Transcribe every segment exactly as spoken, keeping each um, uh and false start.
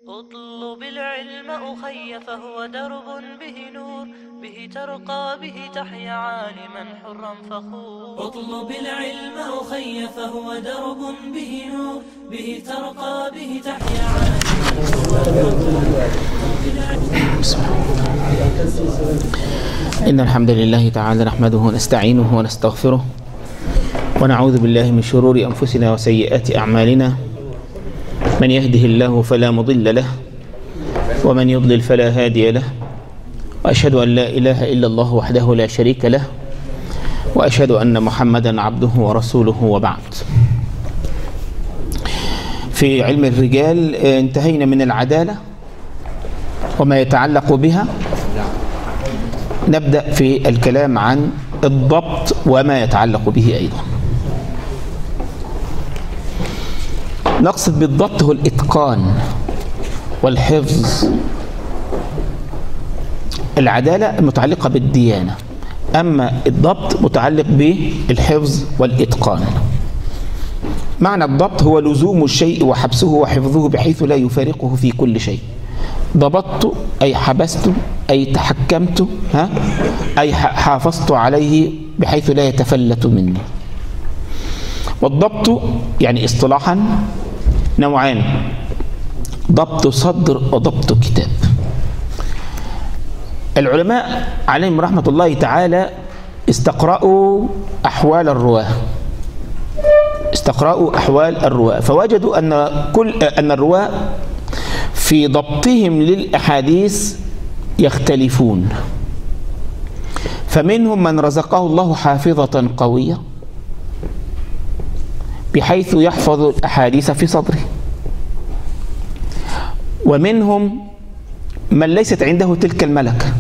اطلب العلم أخي فهو درب به نور، به ترقى به تحيا عالما حرا فخور. اطلب العلم أخي فهو درب به نور، به ترقى به تحيا عالما حرا فخور. إن الحمد لله تعالى نحمده ونستعينه ونستغفره ونعوذ بالله من شرور أنفسنا وسيئات أعمالنا. من يهده الله فلا مضل له ومن يضلل فلا هادي له، وأشهد أن لا إله إلا الله وحده لا شريك له، وأشهد أن محمدا عبده ورسوله، وبعد. في علم الرجال انتهينا من العدالة وما يتعلق بها، نبدأ في الكلام عن الضبط وما يتعلق به أيضا. نقصد بالضبط هو الإتقان والحفظ. العدالة المتعلقة بالديانة، أما الضبط متعلق بالحفظ والإتقان. معنى الضبط هو لزوم الشيء وحبسه وحفظه بحيث لا يفارقه في كل شيء. ضبطت أي حبست أي تحكمت ها أي حافظت عليه بحيث لا يتفلت مني. والضبط يعني اصطلاحا نوعان: ضبط صدر وضبط كتاب. العلماء عليهم رحمة الله تعالى استقرأوا أحوال الرواة استقرأوا أحوال الرواة فوجدوا أن كل أن الرواة في ضبطهم للأحاديث يختلفون. فمنهم من رزقه الله حافظة قوية بحيث يحفظ الأحاديث في صدره، ومنهم من ليست عنده تلك الملكة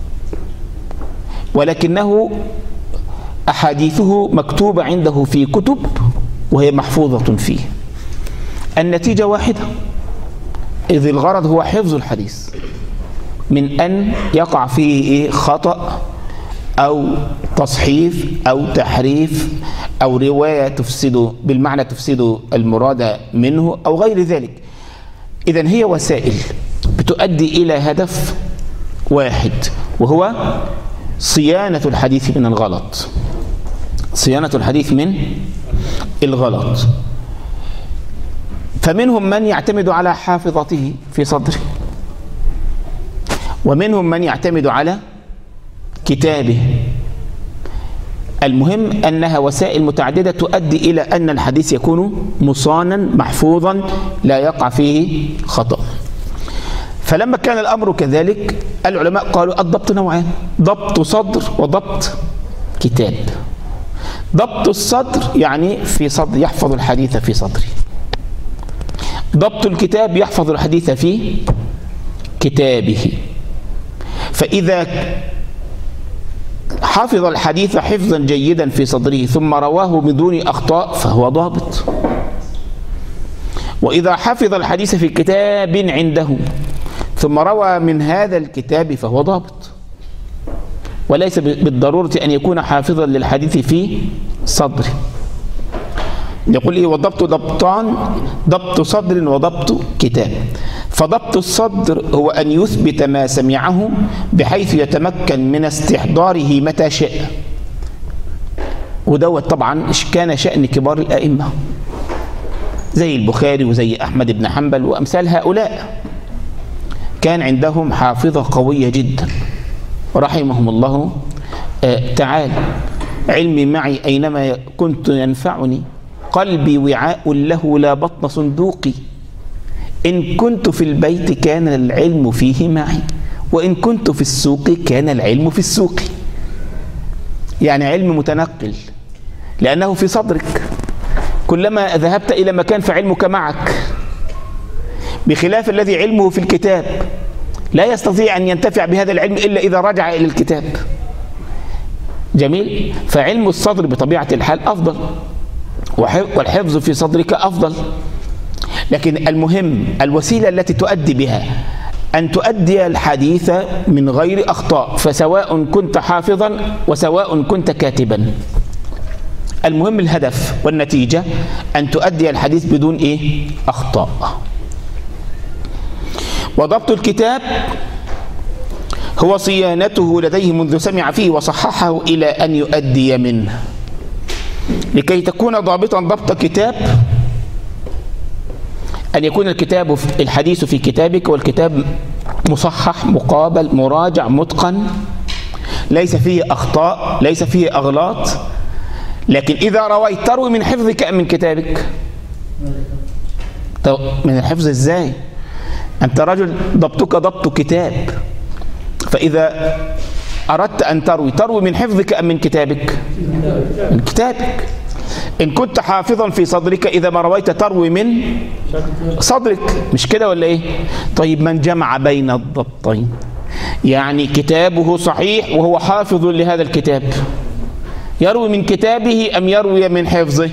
ولكنه أحاديثه مكتوبة عنده في كتب وهي محفوظة فيه. النتيجة واحدة، إذ الغرض هو حفظ الحديث من أن يقع فيه خطأ أو تصحيف أو تحريف أو رواية تفسد بالمعنى تفسد المراد منه أو غير ذلك. إذن هي وسائل بتؤدي إلى هدف واحد، وهو صيانة الحديث من الغلط صيانة الحديث من الغلط. فمنهم من يعتمد على حافظته في صدره، ومنهم من يعتمد على كتابه. المهم أنها وسائل متعددة تؤدي إلى أن الحديث يكون مصانا محفوظا لا يقع فيه خطأ. فلما كان الأمر كذلك العلماء قالوا الضبط نوعان: ضبط صدر وضبط كتاب. ضبط الصدر يعني في صدر يحفظ الحديث في صدره. ضبط الكتاب يحفظ الحديث في كتابه. فإذا حفظ الحديث حفظا جيدا في صدره ثم رواه بدون أخطاء فهو ضابط. وإذا حفظ الحديث في كتاب عنده ثم روى من هذا الكتاب فهو ضابط، وليس بالضرورة أن يكون حافظا للحديث في صدره. يقول إيه؟ وضبط ضبطان: ضبط صدر وضبط كتاب. فضبط الصدر هو أن يثبت ما سمعه بحيث يتمكن من استحضاره متى شاء، ودوت طبعا كان شأن كبار الأئمة زي البخاري وزي أحمد بن حنبل وأمثال هؤلاء، كان عندهم حافظة قوية جدا رحمهم الله تعالى. علمي معي أينما كنت ينفعني، قلبي وعاء له لا بطن صندوقي، إن كنت في البيت كان العلم فيه معي، وإن كنت في السوق كان العلم في السوق. يعني علم متنقل لأنه في صدرك، كلما ذهبت إلى مكان فعلمك معك، بخلاف الذي علمه في الكتاب لا يستطيع أن ينتفع بهذا العلم إلا إذا رجع إلى الكتاب. جميل. فعلم الصدر بطبيعة الحال أفضل، والحفظ في صدرك أفضل. لكن المهم الوسيلة التي تؤدي بها أن تؤدي الحديث من غير أخطاء، فسواء كنت حافظا وسواء كنت كاتبا، المهم الهدف والنتيجة أن تؤدي الحديث بدون إيه؟ أخطاء. وضبط الكتاب هو صيانته لديه منذ سمع فيه وصححه إلى أن يؤدي منه. لكي تكون ضابطا ضبط كتاب أن يكون الكتاب الحديث في كتابك والكتاب مصحح مقابل مراجع متقن، ليس فيه أخطاء ليس فيه أغلاط. لكن إذا رويت تروي من حفظك أم من كتابك؟ من الحفظ. إزاي؟ أنت رجل ضبطك ضبط كتاب، فإذا أردت أن تروي تروي من حفظك أم من كتابك؟ من كتابك. إن كنت حافظا في صدرك إذا ما رويت تروي من صدرك، مش كده ولا إيه؟ طيب من جمع بين الضبطين، يعني كتابه صحيح وهو حافظ لهذا الكتاب، يروي من كتابه أم يروي من حفظه؟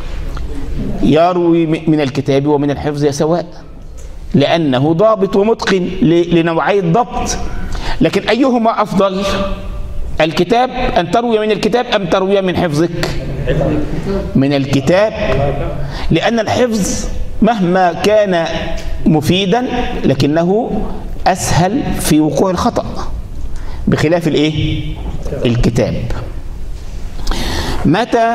يروي من الكتاب ومن الحفظ سواء، لأنه ضابط ومتقن لنوعي الضبط. لكن أيهما أفضل؟ الكتاب، أن تروي من الكتاب أم تروي من حفظك؟ من الكتاب، لأن الحفظ مهما كان مفيدا لكنه أسهل في وقوع الخطأ بخلاف الإيه؟ الكتاب. متى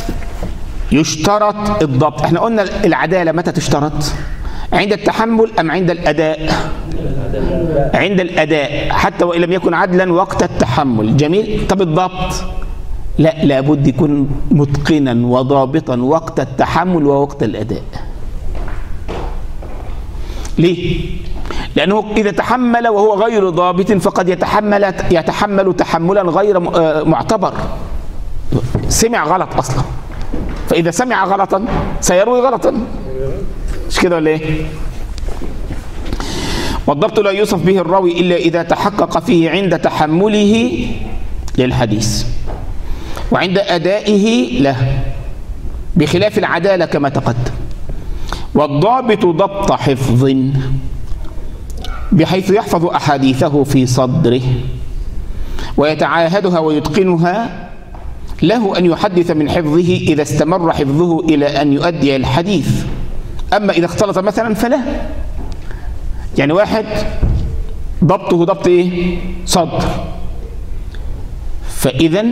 يشترط الضبط؟ احنا قلنا العدالة متى تشترط؟ عند التحمل أم عند الأداء؟ عند الأداء، حتى وإن لم يكن عدلا وقت التحمل. جميل. طب الضبط؟ لا، لابد يكون متقنا وضابطا وقت التحمل ووقت الأداء. ليه؟ لأنه إذا تحمل وهو غير ضابط فقد يتحمل يتحمل تحملا غير معتبر، سمع غلط أصلا، فإذا سمع غلطا سيروي غلطا، مش كده ولا إيه؟ والضبط لا يوصف به الراوي إلا إذا تحقق فيه عند تحمله للحديث وعند أدائه له، بخلاف العدالة كما تقدم. والضابط ضبط حفظ بحيث يحفظ أحاديثه في صدره ويتعاهدها ويتقنها، له أن يحدث من حفظه إذا استمر حفظه إلى أن يؤدي الحديث. أما إذا اختلط مثلا فلا. يعني واحد ضبطه ضبط إيه؟ صدر، فإذا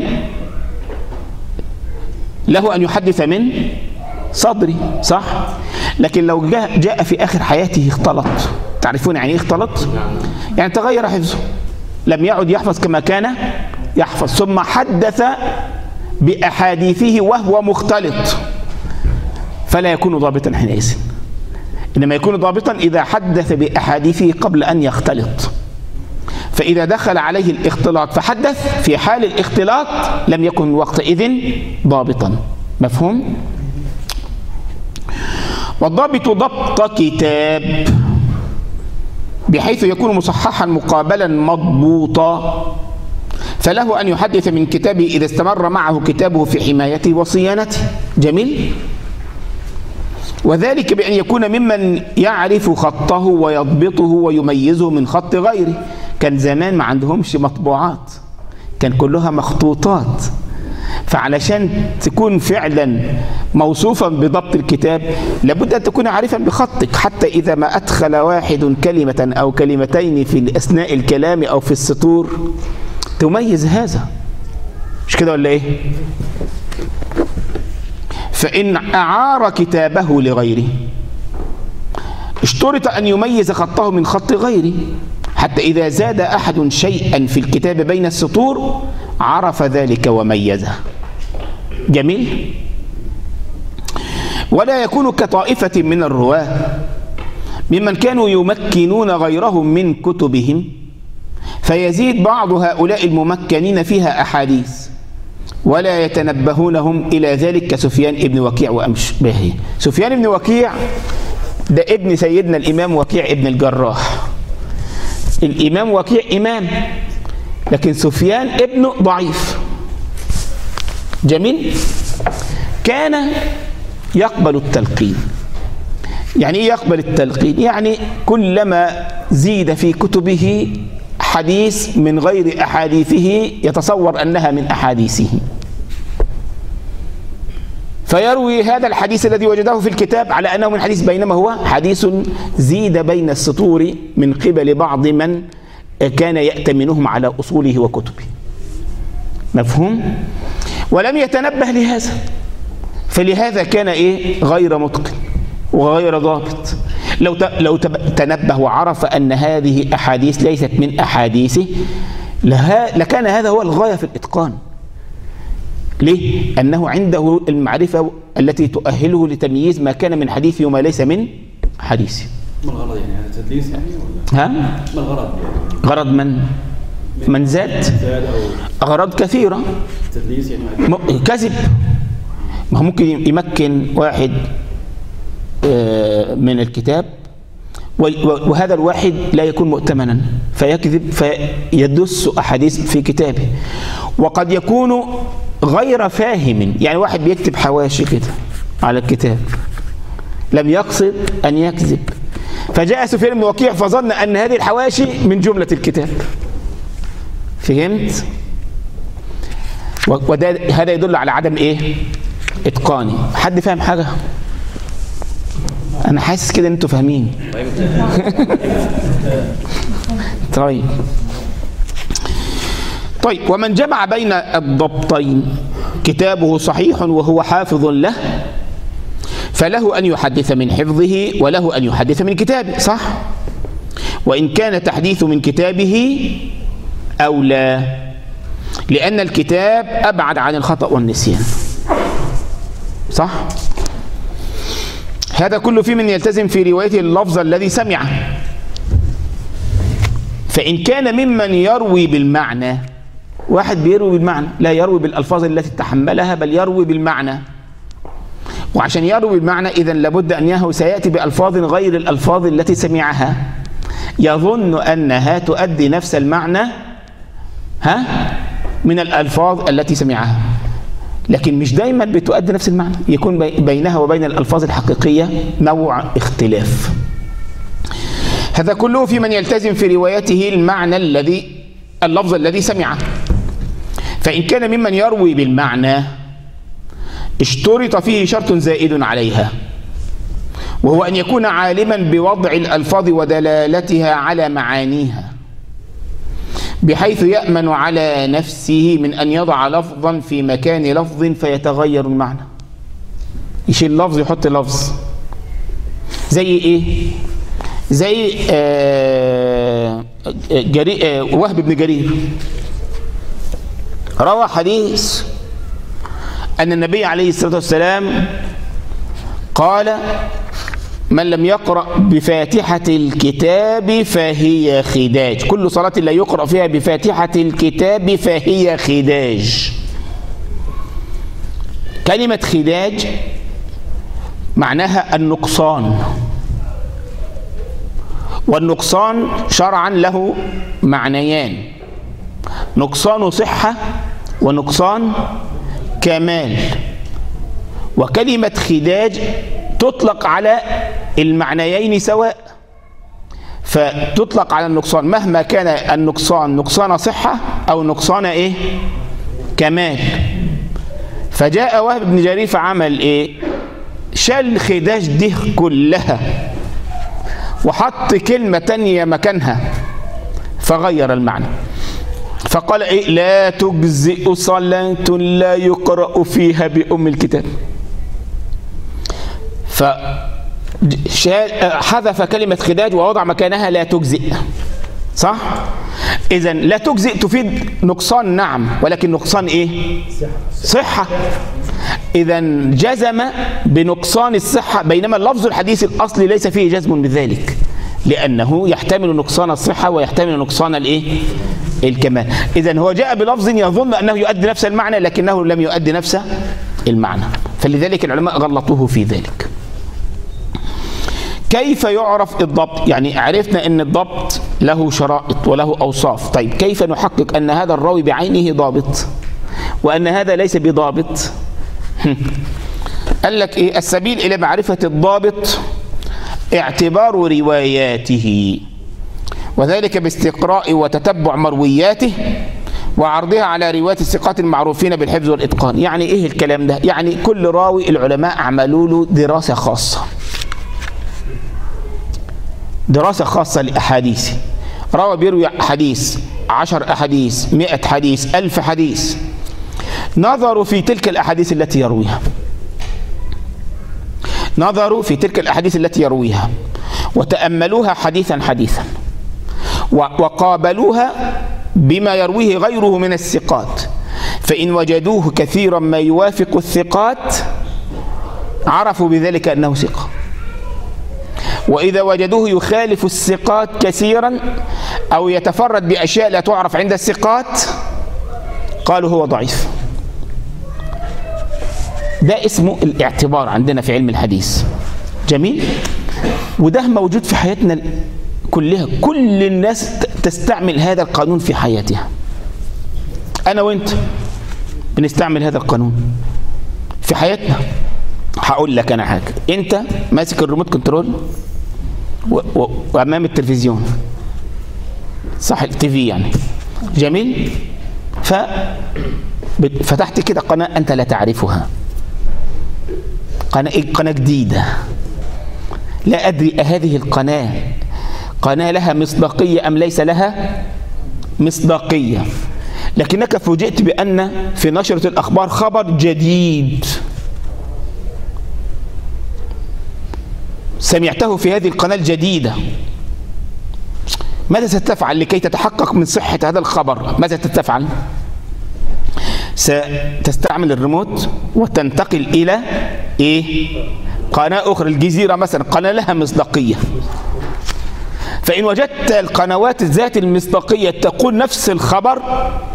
له أن يحدث من صدري، صح؟ لكن لو جاء, جاء في آخر حياته اختلط، تعرفون يعني إيه اختلط؟ يعني تغير حفظه، لم يعد يحفظ كما كان يحفظ، ثم حدث بأحاديثه وهو مختلط، فلا يكون ضابطا حينئذ. إنما يكون ضابطا إذا حدث بأحاديثه قبل أن يختلط. فإذا دخل عليه الاختلاط فحدث في حال الاختلاط لم يكن وقتئذ ضابطا. مفهوم؟ والضابط ضبط كتاب بحيث يكون مصححا مقابلا مضبوطا، فله أن يحدث من كتابه إذا استمر معه كتابه في حمايته وصيانته. جميل. وذلك بأن يكون ممن يعرف خطه ويضبطه ويميزه من خط غيره. كان زمان ما عندهمش مطبوعات، كان كلها مخطوطات، فعلشان تكون فعلا موصوفا بضبط الكتاب لابد أن تكون عارفا بخطك، حتى إذا ما أدخل واحد كلمة أو كلمتين في أثناء الكلام أو في السطور تميز هذا، مش كده ولا إيه؟ فإن أعار كتابه لغيره اشترط أن يميز خطه من خط غيره، حتى إذا زاد أحد شيئا في الكتاب بين السطور عرف ذلك وميزه. جميل. ولا يكون كطائفة من الرواة ممن كانوا يمكنون غيرهم من كتبهم فيزيد بعض هؤلاء الممكنين فيها أحاديث ولا يتنبهونهم إلى ذلك كسفيان ابن وكيع وأشباهه. سفيان ابن وكيع ده ابن سيدنا الإمام وكيع ابن الجراح. الإمام وكيع إمام، لكن سفيان ابنه ضعيف. جميل. كان يقبل التلقين. يعني ايه يقبل التلقين؟ يعني كلما زيد في كتبه حديث من غير أحاديثه يتصور أنها من أحاديثه، فيروي هذا الحديث الذي وجده في الكتاب على أنه من حديث، بينما هو حديث زيد بين السطور من قبل بعض من كان يأتمنهم على أصوله وكتبه. مفهوم؟ ولم يتنبه لهذا، فلهذا كان إيه؟ غير متقن وغير ضابط. لو لو تنبه وعرف أن هذه أحاديث ليست من أحاديثه لكان هذا هو الغاية في الإتقان. ليه؟ أنه عنده المعرفة التي تؤهله لتمييز ما كان من حديثه وما ليس من حديثه. ما الغرض يعني؟ هذا تدليس يعني ولا؟ ها؟ ما الغرض يعني؟ غرض من؟ من زاد؟ أغراض كثيرة. تدليس يعني كذب. ما هو ممكن يمكن واحد من الكتاب وهذا الواحد لا يكون مؤتمنا فيكذب فيدس أحاديث في كتابه. وقد يكون غير فاهم، يعني واحد بيكتب حواشي كده على الكتاب لم يقصد أن يكذب، فجاء سفيان بن وكيع فظن أن هذه الحواشي من جملة الكتاب. فهمت؟ وده هذا يدل على عدم ايه؟ اتقاني. حد فاهم حاجه؟ انا حاسس كده ان انتوا فاهمين. طيب طيب ومن جمع بين الضبطين كتابه صحيح وهو حافظ له فله ان يحدث من حفظه وله ان يحدث من كتابه، صح؟ وان كان تحديث من كتابه أولى، لأن الكتاب أبعد عن الخطأ والنسيان، صح؟ هذا كله في من يلتزم في روايته اللفظ الذي سمعه. فإن كان ممن يروي بالمعنى، واحد بيروي بالمعنى لا يروي بالألفاظ التي تحملها بل يروي بالمعنى، وعشان يروي بالمعنى إذن لابد أنه سيأتي بألفاظ غير الألفاظ التي سمعها، يظن أنها تؤدي نفس المعنى ها من الألفاظ التي سمعها، لكن مش دايما بتؤدي نفس المعنى، يكون بينها وبين الألفاظ الحقيقية نوع اختلاف. هذا كله في من يلتزم في روايته المعنى الذي اللفظ الذي سمعه. فإن كان ممن يروي بالمعنى اشترط فيه شرط زائد عليها، وهو أن يكون عالما بوضع الألفاظ ودلالتها على معانيها، بحيث يأمن على نفسه من أن يضع لفظا في مكان لفظ فيتغير المعنى. يشيل لفظ يحط لفظ. زي إيه؟ زي آه جري آه وهب بن جرير روى حديث أن النبي عليه الصلاة والسلام قال: من لم يقرأ بفاتحة الكتاب فهي خداج، كل صلاة لا يقرأ فيها بفاتحة الكتاب فهي خداج. كلمة خداج معناها النقصان، والنقصان شرعا له معنيان: نقصان صحة ونقصان كمال. وكلمة خداج تطلق على المعنيين سواء، فتطلق على النقصان مهما كان النقصان نقصان صحة أو نقصان إيه؟ كمال. فجاء وهب بن جرير فعمل إيه؟ شال خداج دي كلها وحط كلمة تانية مكانها فغير المعنى، فقال إيه؟ لا تجزئ صلاة لا يقرأ فيها بأم الكتاب. فحذف كلمة خداج ووضع مكانها لا تجزئ، صح؟ إذن لا تجزئ تفيد نقصان، نعم، ولكن نقصان إيه؟ صحة. إذن جزم بنقصان الصحة، بينما اللفظ الحديث الأصلي ليس فيه جزم بذلك، لأنه يحتمل نقصان الصحة ويحتمل نقصان الإيه؟ الكمال. إذن هو جاء بلفظ يظن أنه يؤدي نفس المعنى لكنه لم يؤدي نفس المعنى، فلذلك العلماء غلطوه في ذلك. كيف يعرف الضبط؟ يعني عرفنا أن الضبط له شرائط وله أوصاف. طيب كيف نحقق أن هذا الراوي بعينه ضابط وأن هذا ليس بضابط؟ قال لك إيه؟ السبيل إلى معرفة الضابط اعتبار رواياته، وذلك باستقراء وتتبع مروياته وعرضها على رواة الثقات المعروفين بالحفظ والإتقان. يعني إيه الكلام ده؟ يعني كل راوي العلماء عملوا له دراسة خاصة، دراسة خاصة لأحاديثه. راوي بيروي حديث، عشر أحاديث، مئة حديث، ألف حديث، نظروا في تلك الأحاديث التي يرويها، نظروا في تلك الأحاديث التي يرويها وتأملوها حديثا حديثا، وقابلوها بما يرويه غيره من الثقات، فإن وجدوه كثيرا ما يوافق الثقات عرفوا بذلك أنه ثقة، وإذا وجدوه يخالف الثقات كثيرا أو يتفرد بأشياء لا تعرف عند الثقات قالوا هو ضعيف. ده اسمه الاعتبار عندنا في علم الحديث. جميل؟ وده موجود في حياتنا كلها، كل الناس تستعمل هذا القانون في حياتها. أنا وأنت بنستعمل هذا القانون في حياتنا. هقول لك أنا حاجة، أنت ماسك الريموت كنترول وأمام التلفزيون، صح؟ التي في يعني. جميل؟ ففتحت كده قناة أنت لا تعرفها، قناة قناة جديدة، لا أدري أهذه القناة قناة لها مصداقية أم ليس لها مصداقية، لكنك فوجئت بأن في نشرة الأخبار خبر جديد سمعته في هذه القناة الجديدة. ماذا ستفعل لكي تتحقق من صحة هذا الخبر؟ ماذا ستفعل؟ ستستعمل الريموت وتنتقل إلى إيه؟ قناة أخرى، الجزيرة مثلا، قناة لها مصداقية. فإن وجدت القنوات ذات المصداقية تقول نفس الخبر،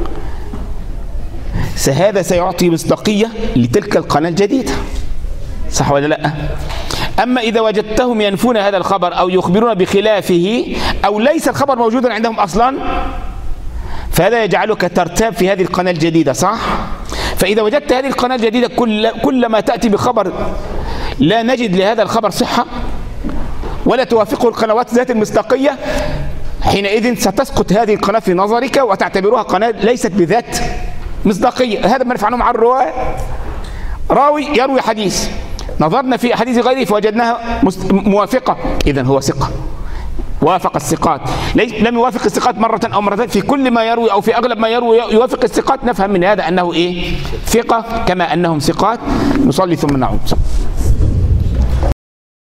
هذا سيعطي مصداقية لتلك القناة الجديدة، صح ولا لا؟ أما إذا وجدتهم ينفون هذا الخبر أو يخبرون بخلافه أو ليس الخبر موجودا عندهم أصلا، فهذا يجعلك ترتاب في هذه القناة الجديدة، صح؟ فإذا وجدت هذه القناة الجديدة كل كلما تأتي بخبر لا نجد لهذا الخبر صحة ولا توافقه القنوات ذات المصداقية، حينئذ ستسقط هذه القناة في نظرك وتعتبرها قناة ليست بذات مصداقية. هذا ما نفعله مع الرواة. راوي يروي حديث، نظرنا في حديث غيره فوجدناها موافقة، إذن هو ثقة، وافق الثقات. لم يوافق الثقات مرة أو مرتين، في كل ما يروي أو في أغلب ما يروي يوافق الثقات، نفهم من هذا أنه إيه؟ ثقة، كما أنهم ثقات. نصلي ثم نعود.